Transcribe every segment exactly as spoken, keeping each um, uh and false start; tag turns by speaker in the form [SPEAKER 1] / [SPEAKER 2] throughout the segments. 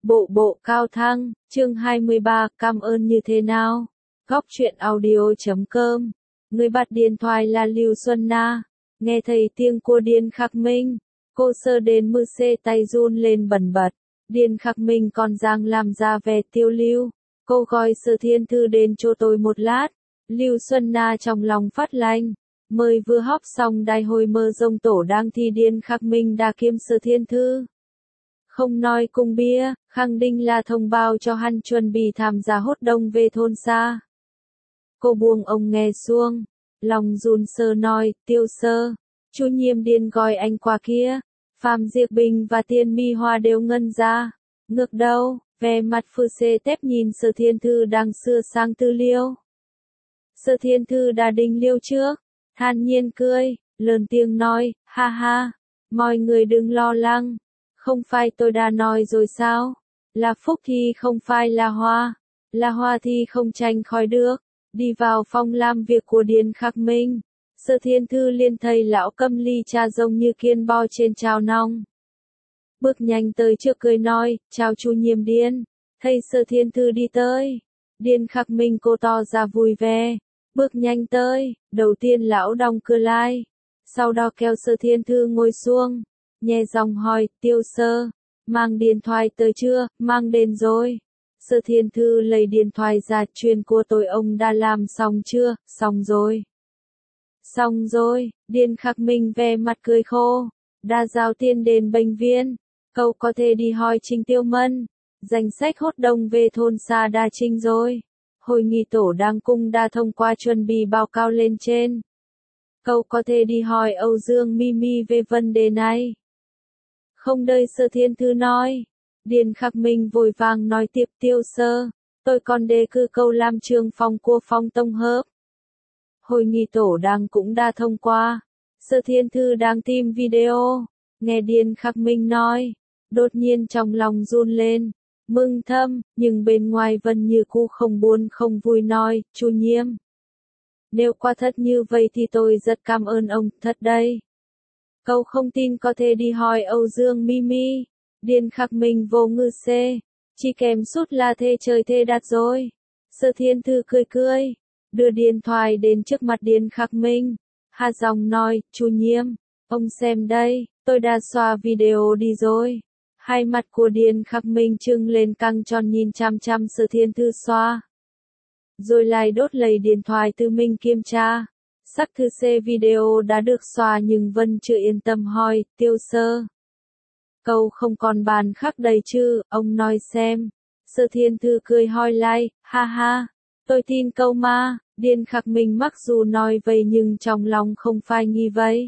[SPEAKER 1] Bộ bộ cao thăng, chương hai mươi ba, cảm ơn như thế nào? Góc truyện audio chấm com. Người bắt điện thoại là Lưu Xuân Na. Nghe thấy tiếng của Điền Khắc Minh, cô sơ đến mư xê tay run lên bần bật. Điền Khắc Minh còn giang làm ra vẻ tiêu lưu. Cô gọi Sở Thiên Thư đến cho tôi một lát. Lưu Xuân Na trong lòng phát lạnh. Mới vừa họp xong đại hội mơ rông tổ đang thi Điền Khắc Minh đã kiêm Sở Thiên Thư. Không nói cùng bia, khẳng định là thông báo cho hắn chuẩn bị tham gia hốt đông về thôn xa. Cô buông ông nghe xuống, lòng run sơ nói, Tiêu sơ, chủ nhiệm Điền gọi anh qua kia. Phạm Diệp Bình và Tiên Mi Hoa đều ngân ra. Ngược đầu, vẻ mặt Phư Xê Tép nhìn Sở Thiên Thư đang sửa sang tư liệu. Sở Thiên Thư đã định liêu trước, thản nhiên cười, lớn tiếng nói, ha ha, mọi người đừng lo lắng. Không phải tôi đã nói rồi sao? Là phúc thì không phải là hoa. Là hoa thì không tránh khỏi được. Đi vào phòng làm việc của Điền Khắc Minh. Sở Thiên Thư liền thấy lão cầm ly trà giống như kiên bo trên chảo nóng. Bước nhanh tới trước cười nói, chào chủ nhiệm Điền. Thấy Sở Thiên Thư đi tới. Điền Khắc Minh cô to ra vui vẻ. Bước nhanh tới, đầu tiên lão đóng cửa lại. Sau đó kéo Sở Thiên Thư ngồi xuống. Nhẹ giọng hỏi, Tiêu sơ, mang điện thoại tới chưa, mang đến rồi. Sở Thiên Thư lấy điện thoại ra, truyền của tôi ông đã làm xong chưa, xong rồi. Xong rồi, Điền Khắc Minh vẻ mặt cười khô, đã giao tiền đến bệnh viện, cậu có thể đi hỏi Trình Tiêu Mân, danh sách hốt đông về thôn xa đã trình rồi. Hội nghị tổ đang cung đã thông qua chuẩn bị báo cáo lên trên. Cậu có thể đi hỏi Âu Dương Mimi về vấn đề này. Không đợi Sở Thiên Thư nói, Điền Khắc Minh vội vàng nói tiếp, Tiêu sơ, tôi còn đề cử cậu làm trưởng phòng của phòng tổng hợp. Hội nghị tổ đang cũng đã thông qua. Sở Thiên Thư đang tìm video, nghe Điền Khắc Minh nói, đột nhiên trong lòng run lên, mừng thầm, nhưng bên ngoài vẫn như cũ không buồn không vui nói, chủ nhiệm. Nếu quả thật như vậy thì tôi rất cảm ơn ông, thật đấy. Cậu không tin có thể đi hỏi Âu Dương Mimi. Điền Khắc Minh vô ngữ xê. Chỉ kèm sút là thế trời thế đặt rồi. Sở Thiên Thư cười cười. Đưa điện thoại đến trước mặt Điền Khắc Minh. Hạ giọng nói, chủ nhiệm. Ông xem đây, tôi đã xóa video đi rồi. Hai mặt của Điền Khắc Minh trưng lên căng tròn nhìn chăm chăm Sở Thiên Thư xóa. Rồi lại đốt lấy điện thoại tự mình kiểm tra. Sắc thư C video đã được xóa nhưng vẫn chưa yên tâm hỏi, Tiêu sơ. Cậu không còn bàn khác đây chứ, ông nói xem. Sở Thiên Thư cười hỏi lại, ha ha, tôi tin cậu mà. Điền Khắc Minh mặc dù nói vậy nhưng trong lòng không phải nghi vậy.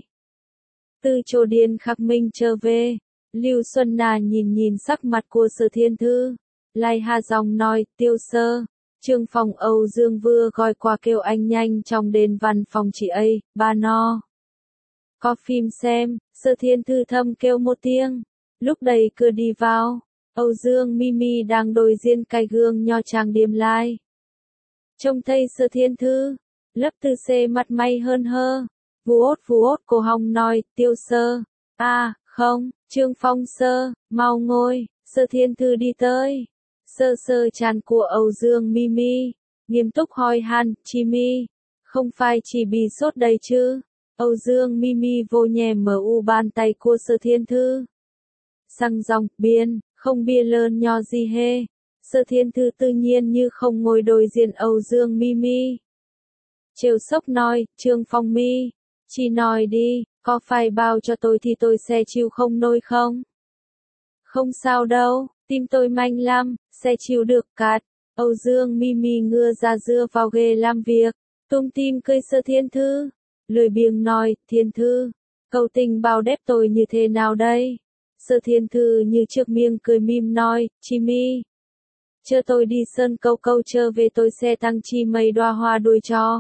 [SPEAKER 1] Từ chỗ Điền Khắc Minh trở về, Lưu Xuân Na nhìn nhìn sắc mặt của Sở Thiên Thư, lại hạ giọng nói, Tiêu sơ. Trương phòng Âu Dương vừa gọi qua kêu anh nhanh trong đến văn phòng chị ấy, ba no. Có phim xem, Sở Thiên Thư thầm kêu một tiếng. Lúc đẩy cửa đi vào, Âu Dương Mimi đang đối diện cái gương nho trang điểm lại. Trông thấy Sở Thiên Thư, lớp tư xê mặt mày hơn hơ. Vú ốt vú ốt cổ họng nói, Tiêu sơ. À, không, Trương Phong sơ, mau ngồi. Sở Thiên Thư đi tới. Sơ sơ chán của Âu Dương Mimi, nghiêm túc hỏi han, chị Mi, không phải chỉ bị sốt đây chứ? Âu Dương Mimi vô nhẹ mở u bàn tay của Sở Thiên Thư. Sang dòng, biên, không bia lớn nhỏ gì hê. Sở Thiên Thư tự nhiên như không ngồi đối diện Âu Dương Mimi. Trêu sốc nói, Trương Phong Mi, chị nói đi, có phải bao cho tôi thì tôi sẽ chịu không nổi không? Không sao đâu, tim tôi manh lắm, sẽ chịu được cát. Âu Dương Mimi ngửa ra dưa vào ghế làm việc, tung tim cười Sở Thiên Thư. Lười biếng nói, Thiên Thư, cậu tình bao đếp tôi như thế nào đây? Sở Thiên Thư như trước miệng cười mỉm nói, chị Mi. Chờ tôi đi sơn câu câu trở về tôi sẽ tăng chi mấy đóa hoa đuôi cho.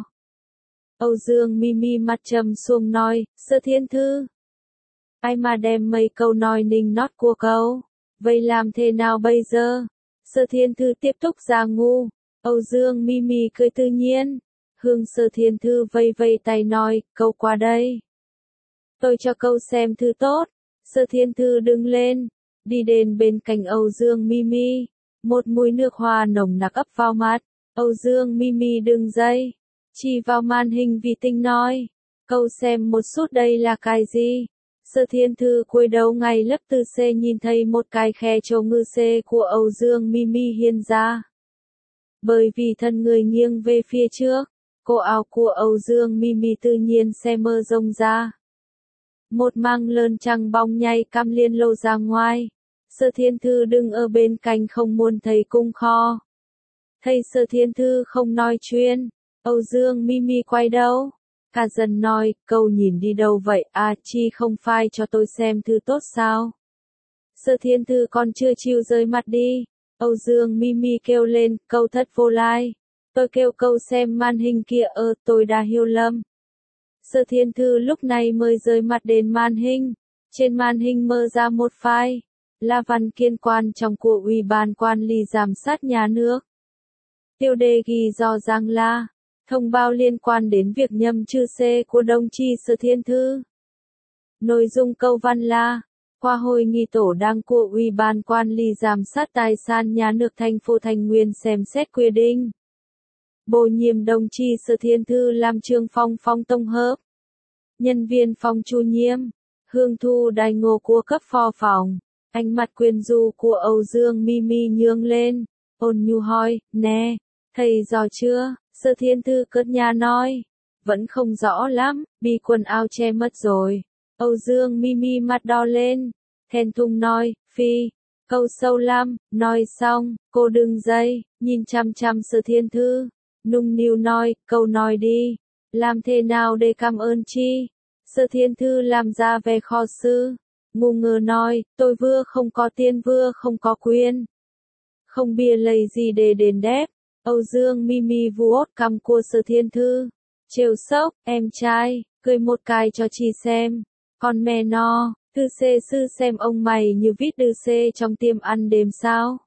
[SPEAKER 1] Âu Dương Mimi mặt trầm xuống nói, Sở Thiên Thư. Ai mà đem mấy câu nói nịnh nót của cậu? Vậy làm thế nào bây giờ? Sở Thiên Thư tiếp tục ra ngu. Âu Dương Mimi cười tự nhiên. Hướng Sở Thiên Thư vây vây tay nói, cậu qua đây. Tôi cho cậu xem thư tốt. Sở Thiên Thư đứng lên. đi đến bên cạnh Âu Dương Mimi, một mùi nước hoa nồng nặc ập vào mắt. Âu Dương Mimi đừng dậy, chỉ vào màn hình vi tính nói, cậu xem một chút đây là cái gì? Sở Thiên Thư cúi đầu ngay lập tức C nhìn thấy một cái khe chỗ ngư C của Âu Dương Mimi hiện ra. Bởi vì thân người nghiêng về phía trước, cổ áo của Âu Dương Mimi tự nhiên sẽ mở rộng ra. Một măng lớn trắng bóng nhảy cam liên lộ ra ngoài. Sở Thiên Thư đứng ở bên cạnh không muốn thấy cung kho. Thấy Sở Thiên Thư không nói chuyện, Âu Dương Mimi quay đầu. Cả dần nói, cậu nhìn đi đâu vậy à, chi không phải cho tôi xem thư tốt sao? Sở Thiên Thư còn chưa chịu rời mặt đi. Âu Dương Mimi kêu lên, cậu thật vô lai. Tôi kêu cậu xem màn hình kia, ơ tôi đã hiểu lầm. Sở Thiên Thư lúc này mới rời mặt đến màn hình. Trên màn hình mở ra một file, là văn kiện quan trọng của Ủy ban Quản lý Giám sát Nhà nước. Tiêu đề ghi rõ ràng là thông báo liên quan đến việc nhầm chữ C của đồng chí Sở Thiên Thư. Nội dung câu văn là, qua hội nghị tổ đảng của Ủy ban Quản lý Giám sát Tài sản Nhà nước thành phố Thái Nguyên xem xét quy định bổ nhiệm đồng chí Sở Thiên Thư làm trưởng phòng phòng tổng hợp, nhân viên phòng chủ nhiệm, hưởng thụ đãi ngộ của cấp phó phòng. Ánh mặt quyến rũ của Âu Dương Mimi nhướng lên, ôn nhu hỏi, nè, thầy rõ chưa? Sở Thiên Thư cất nhà nói, vẫn không rõ lắm, bị quần áo che mất rồi. Âu Dương Mimi mặt đỏ lên, thẹn thùng nói, phi, câu sâu lắm. Nói xong, cô đừng dậy, nhìn chăm chăm Sở Thiên Thư, nung nịu nói, câu nói đi, làm thế nào để cảm ơn chi? Sở Thiên Thư làm ra vẻ khó xử, ngu ngơ nói, tôi vừa không có tiền vừa không có quyền, không bia lấy gì để đền đáp. Âu Dương Mimi vuốt cằm của Sở Thiên Thư, trêu sốc, em trai, cười một cái cho chị xem, còn mẹ nó, thư xê sư xem ông mày như vít đư xê trong tiệm ăn đêm sao.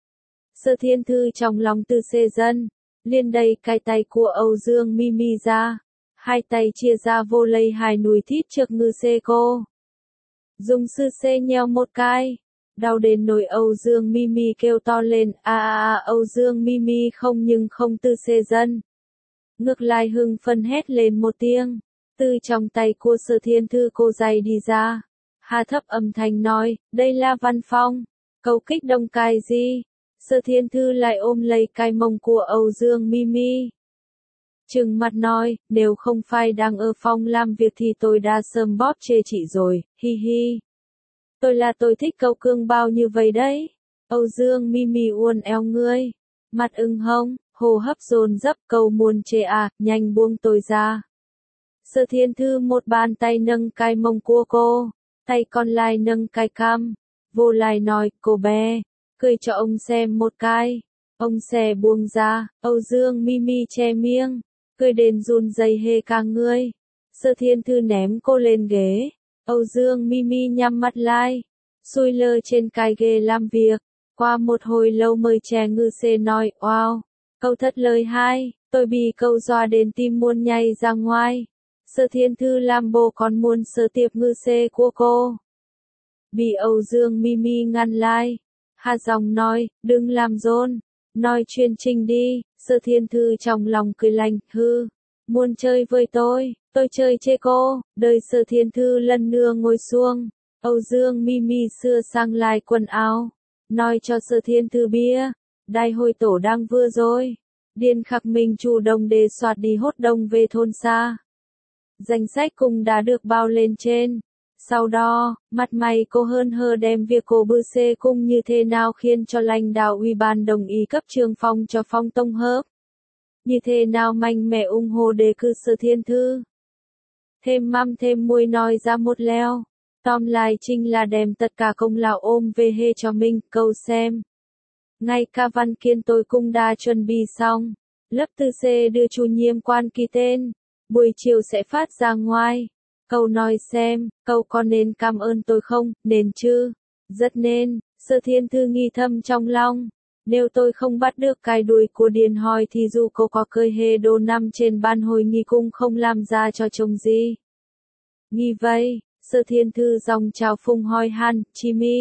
[SPEAKER 1] Sở Thiên Thư trong lòng tư xê dân, liền đẩy cái tay của Âu Dương Mimi ra, hai tay chia ra vô lấy hai núi thít trước ngư xê cô. Dùng sư xê nheo một cái. Đau đến nỗi Âu Dương Mimi kêu to lên, a a a Âu Dương Mimi không nhưng không tư xê dân. Ngược lại hưng phấn hét lên một tiếng, từ trong tay của Sở Thiên Thư cô giày đi ra. Hà thấp âm thanh nói, đây là Văn Phong, cậu kích động cái gì? Sở Thiên Thư lại ôm lấy cái mông của Âu Dương Mimi. Trừng mặt nói, nếu không phải đang ở phòng làm việc thì tôi đã sớm bóp chê chị rồi, hi hi. Tôi là tôi thích cậu cương bao như vậy đấy. Âu Dương Mimi uốn éo người, mặt ửng hồng, hô hấp dồn dập, cậu muốn chê à, nhanh buông tôi ra. Sở Thiên Thư một bàn tay nâng cái mông của cô, tay còn lại nâng cái cằm, vô lại nói, cô bé, cười cho ông xem một cái. Ông sẽ buông ra, Âu Dương Mimi che miệng, cười đến run rẩy hê cả người. Sở Thiên Thư ném cô lên ghế. Âu Dương Mimi nhắm mắt lại, xuôi lơ trên cái ghế làm việc. Qua một hồi lâu mới trẻ ngư xê nói, wow, cậu thật lời hay, tôi bị cậu dọa đến tim muốn nhảy ra ngoài. Sở Thiên Thư làm bộ còn muốn sờ tiếp ngư xê của cô. Bị Âu Dương Mimi ngăn lại. Hà giọng nói, đừng làm rộn, nói chuyện trình đi. Sở Thiên Thư trong lòng cười lạnh, hư, muốn chơi với tôi, tôi chơi chê cô. Đời Sở Thiên Thư lần nữa ngồi xuống. Âu Dương Mimi sửa sang lại quần áo, nói cho Sở Thiên Thư biết, đại hội tổ đang vừa rồi. Điền Khắc Minh chủ động đề soát đi hốt đông về thôn xa. Danh sách cùng đã được bao lên trên. Sau đó, mặt mày cô hơn hơ đem việc cô bư xê cung như thế nào khiến cho lãnh đạo ủy ban đồng ý cấp trường phòng cho phòng tổng hợp. Như thế nào mạnh mẽ ủng hộ đề cử Sở Thiên Thư. Thêm mắm thêm muối nói ra một leo. Tóm lại chính là đem tất cả công lao ôm về hê cho mình, câu xem. Ngay cả văn kiện tôi cũng đã chuẩn bị xong. Lớp tư C đưa chủ nhiệm quan ký tên. Buổi chiều sẽ phát ra ngoài. Cậu nói xem, cậu có nên cảm ơn tôi không, nên chứ? Rất nên. Sở Thiên Thư nghi thầm trong lòng. Nếu tôi không bắt được cái đuôi của Điền Hòi thì dù cô có cơi hê đồ nằm trên ban hội nghị cũng không làm ra cho chồng gì. Nghĩ vậy, Sở Thiên Thư dòng chào phung hỏi han, Chimi,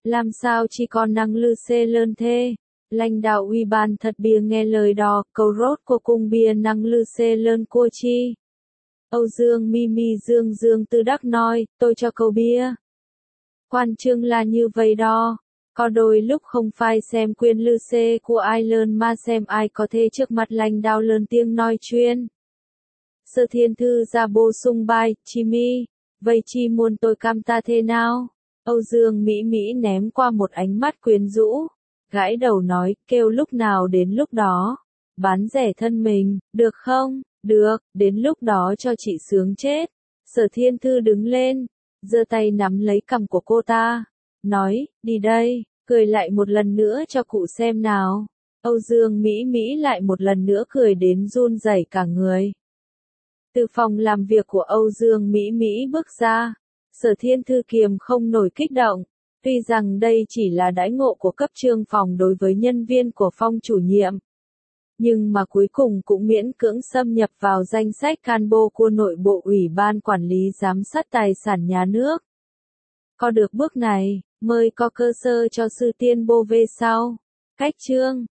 [SPEAKER 1] Làm sao chỉ còn năng lư xê lơn thế? Lãnh đạo ủy ban thật bia nghe lời đó, cầu rốt của cung bia năng lư xê lơn cua chi. Âu Dương mi mi dương dương tư đắc nói, tôi cho cầu bia. Quan chương là như vậy đó. Có đôi lúc không phải xem quyền lư xê của ai lớn mà xem ai có thể trước mặt lãnh đạo lớn tiếng nói chuyên. Sở Thiên Thư ra bổ sung bài, chi mi, vậy chi muốn tôi cam ta thế nào? Âu Dương Mỹ Mỹ ném qua một ánh mắt quyến rũ, gãi đầu nói, kêu lúc nào đến lúc đó. Bán rẻ thân mình, được không? Được, đến lúc đó cho chị sướng chết. Sở Thiên Thư đứng lên, giơ tay nắm lấy cằm của cô ta, nói, đi đây, cười lại một lần nữa cho cụ xem nào. Âu Dương Mỹ Mỹ lại một lần nữa cười đến run rẩy cả người. Từ phòng làm việc của Âu Dương Mỹ Mỹ bước ra, Sở Thiên Thư kiềm không nổi kích động, tuy rằng đây chỉ là đãi ngộ của cấp trưởng phòng đối với nhân viên của Phong chủ nhiệm. Nhưng mà cuối cùng cũng miễn cưỡng xâm nhập vào danh sách cán-bộ của nội bộ Ủy ban Quản lý Giám sát Tài sản Nhà nước. Có được bước này, mới có cơ sở cho sự tiến bộ về sau. Cách chương